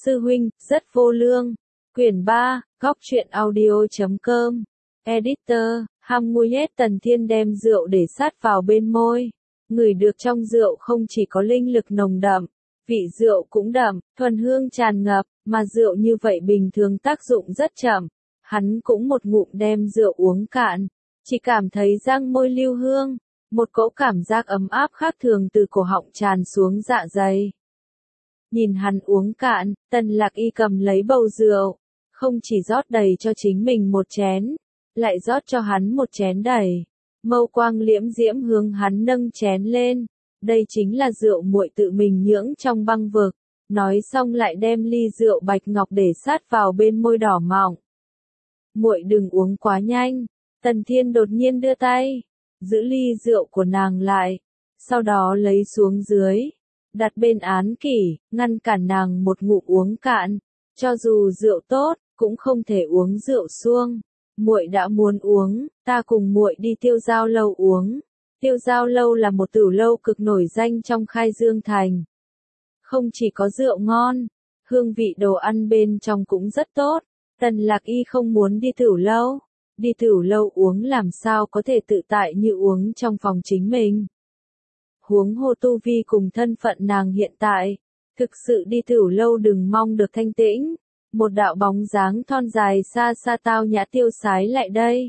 Sư huynh, rất vô lương. Quyển 3, góc truyện audio.com. Editor, ham nguôi hết. Tần Thiên đem rượu để sát vào bên môi. Ngửi được trong rượu không chỉ có linh lực nồng đậm, vị rượu cũng đậm, thuần hương tràn ngập, mà rượu như vậy bình thường tác dụng rất chậm. Hắn cũng một ngụm đem rượu uống cạn, chỉ cảm thấy răng môi lưu hương, một cỗ cảm giác ấm áp khác thường từ cổ họng tràn xuống dạ dày. Nhìn hắn uống cạn, Tần Lạc Y cầm lấy bầu rượu, không chỉ rót đầy cho chính mình một chén, lại rót cho hắn một chén đầy. Mâu quang liễm diễm hướng hắn nâng chén lên, đây chính là rượu muội tự mình nhưỡng trong băng vực. Nói xong lại đem ly rượu bạch ngọc để sát vào bên môi đỏ mọng. Muội đừng uống quá nhanh. Tần Thiên đột nhiên đưa tay, giữ ly rượu của nàng lại, sau đó lấy xuống dưới, đặt bên án kỷ, ngăn cản nàng một ngụm uống cạn. Cho dù rượu tốt, cũng không thể uống rượu suông. Muội đã muốn uống, ta cùng muội đi Tiêu Giao lâu uống. Tiêu Giao lâu là một tử lâu cực nổi danh trong Khai Dương thành. Không chỉ có rượu ngon, hương vị đồ ăn bên trong cũng rất tốt. Tần Lạc Y không muốn đi tử lâu. Đi tử lâu uống làm sao có thể tự tại như uống trong phòng chính mình. Huống hồ tu vi cùng thân phận nàng hiện tại, thực sự đi tử lâu đừng mong được thanh tĩnh. Một đạo bóng dáng thon dài xa xa tao nhã tiêu sái lại đây.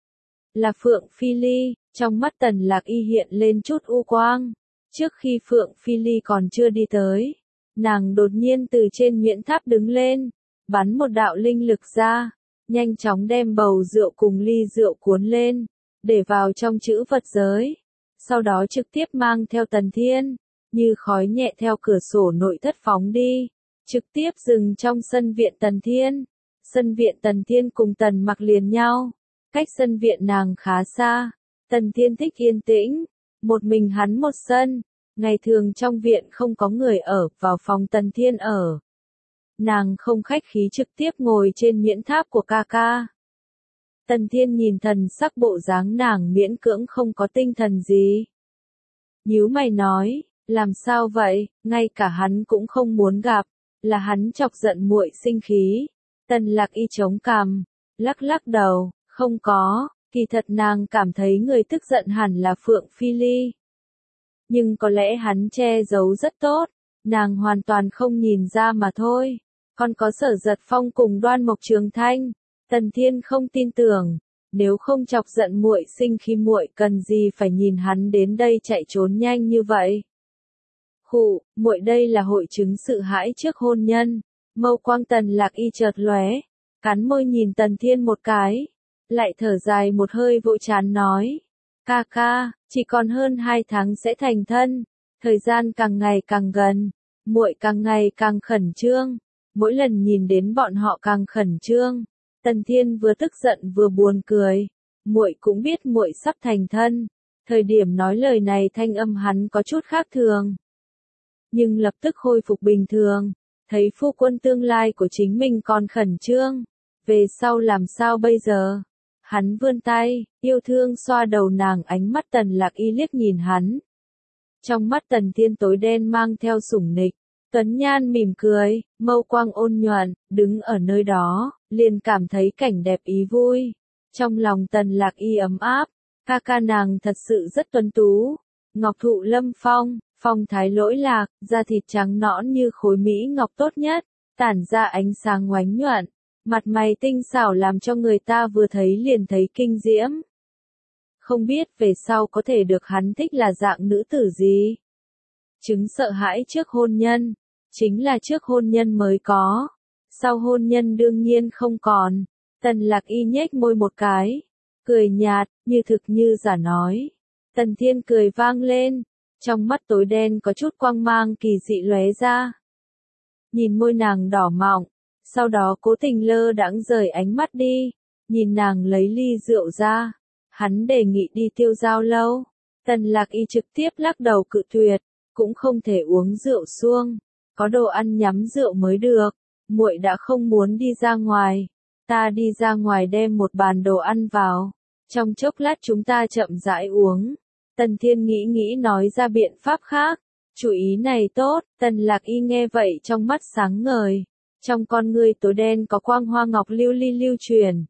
Là Phượng Phi Ly, trong mắt Tần Lạc Y hiện lên chút u quang. Trước khi Phượng Phi Ly còn chưa đi tới, nàng đột nhiên từ trên miễn tháp đứng lên, bắn một đạo linh lực ra, nhanh chóng đem bầu rượu cùng ly rượu cuốn lên, để vào trong chữ vật giới. Sau đó trực tiếp mang theo Tần Thiên, như khói nhẹ theo cửa sổ nội thất phóng đi, trực tiếp dừng trong sân viện Tần Thiên. Sân viện Tần Thiên cùng Tần Mặc liền nhau, cách sân viện nàng khá xa. Tần Thiên thích yên tĩnh, một mình hắn một sân, ngày thường trong viện không có người ở, vào phòng Tần Thiên ở. Nàng không khách khí trực tiếp ngồi trên miễn tháp của ca ca. Tần Thiên nhìn thần sắc bộ dáng nàng miễn cưỡng không có tinh thần gì. Nhíu mày nói, làm sao vậy, ngay cả hắn cũng không muốn gặp, là hắn chọc giận muội sinh khí. Tần Lạc Y chống cằm, lắc lắc đầu, không có, kỳ thật nàng cảm thấy người tức giận hẳn là Phượng Phi Ly. Nhưng có lẽ hắn che giấu rất tốt, nàng hoàn toàn không nhìn ra mà thôi. Còn có Sở Giật Phong cùng Đoan Mộc Trường Thanh, Tần Thiên không tin tưởng, nếu không chọc giận muội sinh khi muội cần gì phải nhìn hắn đến đây chạy trốn nhanh như vậy. Khụ, muội đây là hội chứng sợ hãi trước hôn nhân. Mâu quang Tần Lạc Y chợt lóe, cắn môi nhìn Tần Thiên một cái, lại thở dài một hơi vội chán nói, ca ca, chỉ còn hơn 2 tháng sẽ thành thân, thời gian càng ngày càng gần, muội càng ngày càng khẩn trương, mỗi lần nhìn đến bọn họ càng khẩn trương. Tần Thiên vừa tức giận vừa buồn cười, muội cũng biết muội sắp thành thân, thời điểm nói lời này thanh âm hắn có chút khác thường, nhưng lập tức khôi phục bình thường, thấy phu quân tương lai của chính mình còn khẩn trương, về sau làm sao bây giờ? Hắn vươn tay, yêu thương xoa đầu nàng, ánh mắt Tần Lạc Y liếc nhìn hắn. Trong mắt Tần Thiên tối đen mang theo sủng nịch, tuấn nhan mỉm cười, mâu quang ôn nhuận, đứng ở nơi đó, liền cảm thấy cảnh đẹp ý vui. Trong lòng Tần Lạc Y ấm áp, ca ca nàng thật sự rất tuấn tú, ngọc thụ lâm phong, phong thái lỗi lạc, da thịt trắng nõn như khối mỹ ngọc tốt nhất, tản ra ánh sáng oánh nhuận. Mặt mày tinh xảo làm cho người ta vừa thấy liền thấy kinh diễm. Không biết về sau có thể được hắn thích là dạng nữ tử gì? Chứng sợ hãi trước hôn nhân, chính là trước hôn nhân mới có, sau hôn nhân đương nhiên không còn. Tần Lạc Y nhếch môi một cái, cười nhạt, như thực như giả nói. Tần Thiên cười vang lên, trong mắt tối đen có chút quang mang kỳ dị lóe ra. Nhìn môi nàng đỏ mọng, sau đó cố tình lơ đãng rời ánh mắt đi, nhìn nàng lấy ly rượu ra. Hắn đề nghị đi Tiêu Giao lâu. Tần Lạc Y trực tiếp lắc đầu cự tuyệt, cũng không thể uống rượu suông, có đồ ăn nhắm rượu mới được. Muội đã không muốn đi ra ngoài, ta đi ra ngoài đem một bàn đồ ăn vào, trong chốc lát chúng ta chậm rãi uống. Tần Thiên nghĩ nói ra biện pháp khác, chủ ý này tốt. Tần Lạc Y nghe vậy trong mắt sáng ngời, Trong con ngươi tối đen có quang hoa ngọc lưu ly lưu truyền.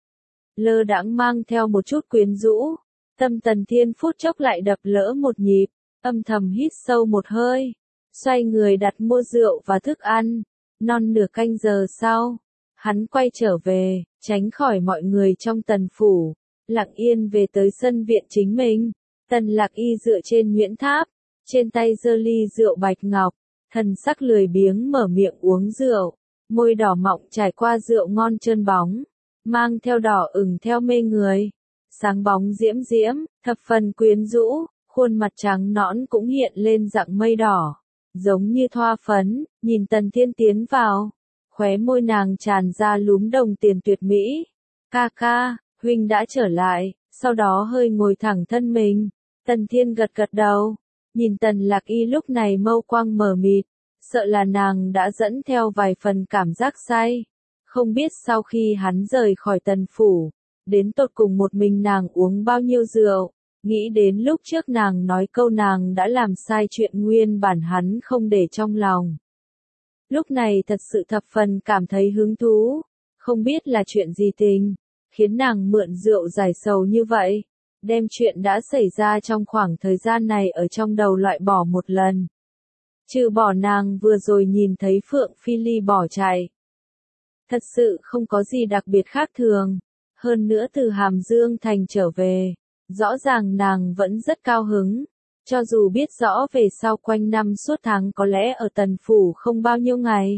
Lơ đãng mang theo một chút quyến rũ. Tâm Tần Thiên phút chốc lại đập lỡ một nhịp, âm thầm hít sâu một hơi. Xoay người đặt mua rượu và thức ăn. Non nửa canh giờ sau, hắn quay trở về, tránh khỏi mọi người trong Tần phủ, lặng yên về tới sân viện chính mình. Tần Lạc Y dựa trên Nguyễn Tháp, trên tay giơ ly rượu bạch ngọc, thần sắc lười biếng mở miệng uống rượu, môi đỏ mọng trải qua rượu ngon trơn bóng, mang theo đỏ ửng theo mê người, sáng bóng diễm diễm, thập phần quyến rũ, khuôn mặt trắng nõn cũng hiện lên dạng mây đỏ, giống như thoa phấn. Nhìn Tần Thiên tiến vào, khóe môi nàng tràn ra lúm đồng tiền tuyệt mỹ. Ca ca, huynh đã trở lại. Sau đó hơi ngồi thẳng thân mình. Tần Thiên gật gật đầu, nhìn Tần Lạc Y lúc này mâu quang mờ mịt, sợ là nàng đã dẫn theo vài phần cảm giác say. Không biết sau khi hắn rời khỏi Tần phủ, đến tột cùng một mình nàng uống bao nhiêu rượu. Nghĩ đến lúc trước nàng nói câu nàng đã làm sai chuyện nguyên bản hắn không để trong lòng. Lúc này thật sự thập phần cảm thấy hứng thú, không biết là chuyện gì tình, khiến nàng mượn rượu giải sầu như vậy, đem chuyện đã xảy ra trong khoảng thời gian này ở trong đầu loại bỏ một lần. Trừ bỏ nàng vừa rồi nhìn thấy Phượng Phi Ly bỏ chạy. Thật sự không có gì đặc biệt khác thường, hơn nữa từ Hàm Dương Thành trở về. Rõ ràng nàng vẫn rất cao hứng, cho dù biết rõ về sau quanh năm suốt tháng có lẽ ở Tần phủ không bao nhiêu ngày.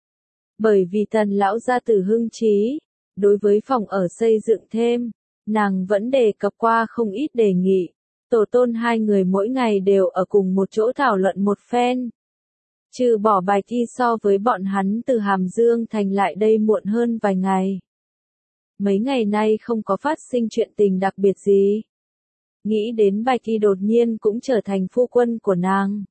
Bởi vì Tần lão gia tử hưng trí, đối với phòng ở xây dựng thêm, nàng vẫn đề cập qua không ít đề nghị. Tổ tôn hai người mỗi ngày đều ở cùng một chỗ thảo luận một phen. Trừ bỏ Bạch Y so với bọn hắn từ Hàm Dương Thành lại đây muộn hơn vài ngày. Mấy ngày nay không có phát sinh chuyện tình đặc biệt gì. Nghĩ đến Bạch Y đột nhiên cũng trở thành phu quân của nàng.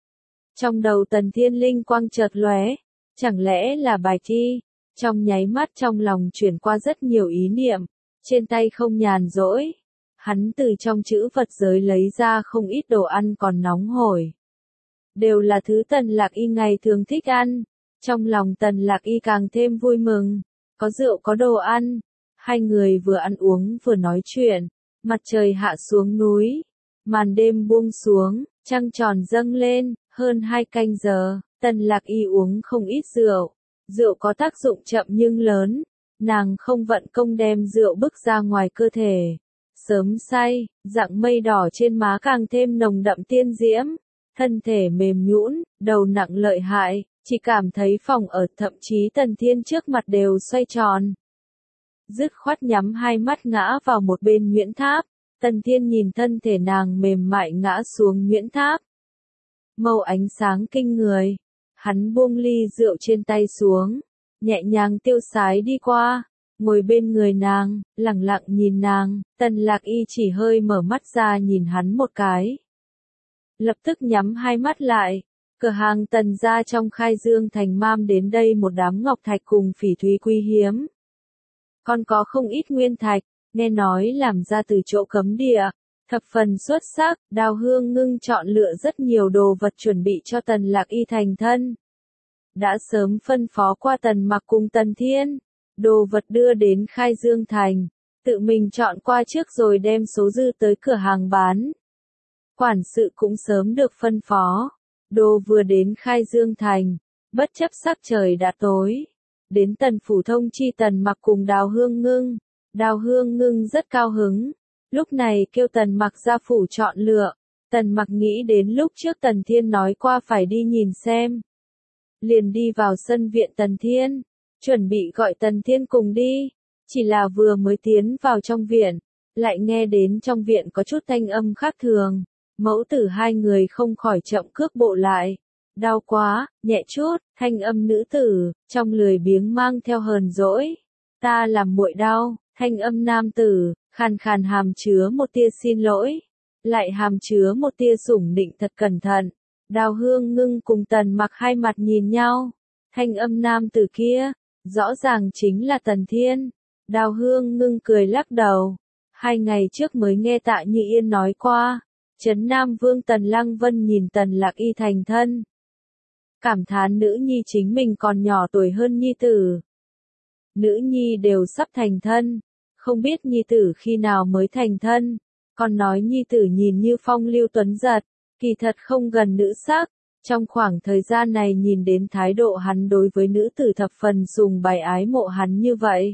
Trong đầu Tần Thiên linh quang chợt lóe, chẳng lẽ là Bạch Y? Trong nháy mắt trong lòng chuyển qua rất nhiều ý niệm, trên tay không nhàn rỗi. Hắn từ trong trữ vật giới lấy ra không ít đồ ăn còn nóng hổi. Đều là thứ Tần Lạc Y ngày thường thích ăn. Trong lòng Tần Lạc Y càng thêm vui mừng, có rượu có đồ ăn. Hai người vừa ăn uống vừa nói chuyện. Mặt trời hạ xuống núi, màn đêm buông xuống, trăng tròn dâng lên, hơn 2 canh giờ, Tần Lạc Y uống không ít rượu. Rượu có tác dụng chậm nhưng lớn, nàng không vận công đem rượu bức ra ngoài cơ thể. Sớm say, dạng mây đỏ trên má càng thêm nồng đậm tiên diễm, thân thể mềm nhũn, đầu nặng lợi hại, chỉ cảm thấy phòng ở thậm chí Tần Thiên trước mặt đều xoay tròn. Dứt khoát nhắm hai mắt ngã vào một bên Nguyễn Tháp, Tần Thiên nhìn thân thể nàng mềm mại ngã xuống Nguyễn Tháp. Màu ánh sáng kinh người, hắn buông ly rượu trên tay xuống, nhẹ nhàng tiêu sái đi qua, ngồi bên người nàng, lặng lặng nhìn nàng. Tần Lạc Y chỉ hơi mở mắt ra nhìn hắn một cái. Lập tức nhắm hai mắt lại, cửa hàng Tần gia trong Khai Dương Thành mang đến đây một đám ngọc thạch cùng phỉ thúy quý hiếm. Còn có không ít nguyên thạch, nghe nói làm ra từ chỗ cấm địa, thập phần xuất sắc. Đào Hương Ngưng chọn lựa rất nhiều đồ vật chuẩn bị cho Tần Lạc Y thành thân. Đã sớm phân phó qua Tần Mặc cùng Tần Thiên, đồ vật đưa đến Khai Dương Thành, tự mình chọn qua trước rồi đem số dư tới cửa hàng bán. Quản sự cũng sớm được phân phó, đồ vừa đến Khai Dương Thành, bất chấp sắc trời đã tối. Đến Tần phủ thông chi Tần Mặc cùng Đào Hương Ngưng. Đào Hương Ngưng rất cao hứng, lúc này kêu Tần Mặc ra phủ chọn lựa. Tần Mặc nghĩ đến lúc trước Tần Thiên nói qua phải đi nhìn xem, liền đi vào sân viện Tần Thiên, chuẩn bị gọi Tần Thiên cùng đi. Chỉ là vừa mới tiến vào trong viện, lại nghe đến trong viện có chút thanh âm khác thường. Mẫu tử hai người không khỏi chậm cước bộ lại. Đau quá, nhẹ chút, thanh âm nữ tử, trong lười biếng mang theo hờn dỗi. Ta làm muội đau, thanh âm nam tử, khàn khàn hàm chứa một tia xin lỗi, lại hàm chứa một tia sủng nịnh thật cẩn thận. Đào Hương Ngưng cùng Tần Mặc hai mặt nhìn nhau, thanh âm nam tử kia, rõ ràng chính là Tần Thiên. Đào Hương Ngưng cười lắc đầu, 2 ngày trước mới nghe Tạ Như Yên nói qua, Trấn Nam Vương Tần Lăng Vân nhìn Tần Lạc Y thành thân. cảm thán nữ nhi chính mình còn nhỏ tuổi hơn nhi tử. Nữ nhi đều sắp thành thân, không biết nhi tử khi nào mới thành thân, còn nói nhi tử nhìn như phong lưu tuấn giật, kỳ thật không gần nữ sắc. Trong khoảng thời gian này nhìn đến thái độ hắn đối với nữ tử thập phần sùng bái ái mộ hắn như vậy.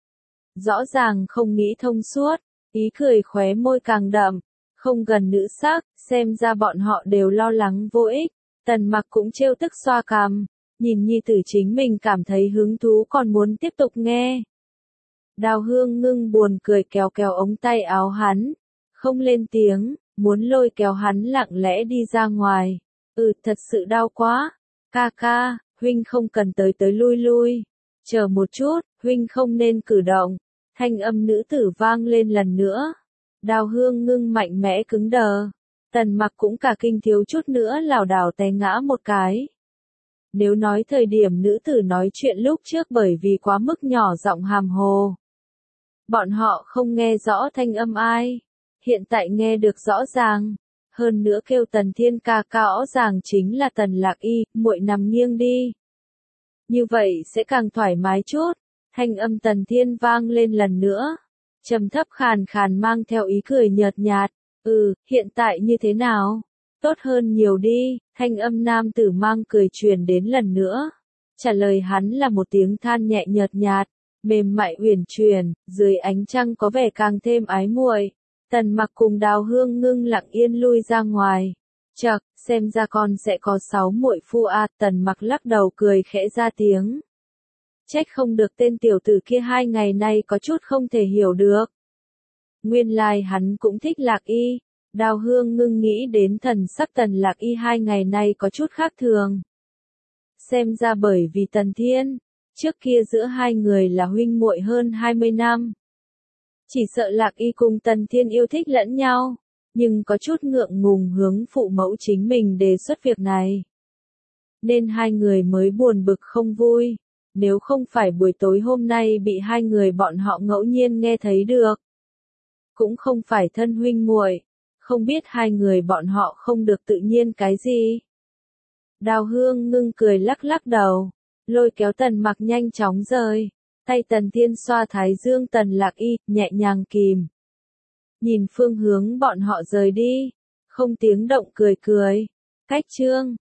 Rõ ràng không nghĩ thông suốt, ý cười khóe môi càng đậm, không gần nữ sắc, xem ra bọn họ đều lo lắng vô ích. Tần Mặc cũng trêu tức xoa cằm, nhìn nhi tử chính mình cảm thấy hứng thú còn muốn tiếp tục nghe. Đào Hương Ngưng buồn cười kéo kéo ống tay áo hắn, không lên tiếng, muốn lôi kéo hắn lặng lẽ đi ra ngoài. Thật sự đau quá. Ca ca, huynh không cần tới tới lui lui. Chờ một chút, huynh không nên cử động. Thanh âm nữ tử vang lên lần nữa. Đào Hương Ngưng mạnh mẽ cứng đờ. Tần Mặc cũng cả kinh thiếu chút nữa lảo đảo té ngã một cái. Nếu nói thời điểm nữ tử nói chuyện lúc trước bởi vì quá mức nhỏ giọng hàm hồ, bọn họ không nghe rõ thanh âm ai. Hiện tại nghe được rõ ràng. Hơn nữa kêu Tần Thiên ca ca rõ ràng chính là Tần Lạc Y, muội nằm nghiêng đi. Như vậy sẽ càng thoải mái chút. Thanh âm Tần Thiên vang lên lần nữa. Trầm thấp khàn khàn mang theo ý cười nhợt nhạt. Hiện tại như thế nào? Tốt hơn nhiều đi. Thanh âm nam tử mang cười truyền đến lần nữa. Trả lời hắn là một tiếng than nhẹ nhợt nhạt, mềm mại uyển chuyển, dưới ánh trăng có vẻ càng thêm ái muội. Tần Mặc cùng Đào Hương Ngưng lặng yên lui ra ngoài. Chậc, xem ra con sẽ có 6 muội phu a. Tần Mặc lắc đầu cười khẽ ra tiếng. Trách không được tên tiểu tử kia 2 ngày nay có chút không thể hiểu được. Nguyên lai hắn cũng thích Lạc Y. Đào Hương Ngưng nghĩ đến thần sắc Tần Lạc Y 2 ngày nay có chút khác thường. Xem ra bởi vì Tần Thiên, trước kia giữa hai người là huynh muội hơn 20 năm. Chỉ sợ Lạc Y cùng Tần Thiên yêu thích lẫn nhau, nhưng có chút ngượng ngùng hướng phụ mẫu chính mình đề xuất việc này. Nên hai người mới buồn bực không vui, nếu không phải buổi tối hôm nay bị hai người bọn họ ngẫu nhiên nghe thấy được. Cũng không phải thân huynh muội, không biết hai người bọn họ không được tự nhiên cái gì. Đào Hương Ngưng cười lắc lắc đầu, lôi kéo Tần Mặc nhanh chóng rời. Tay Tần Thiên xoa thái dương Tần Lạc Y, nhẹ nhàng kìm. Nhìn phương hướng bọn họ rời đi, không tiếng động cười cười. Cách chương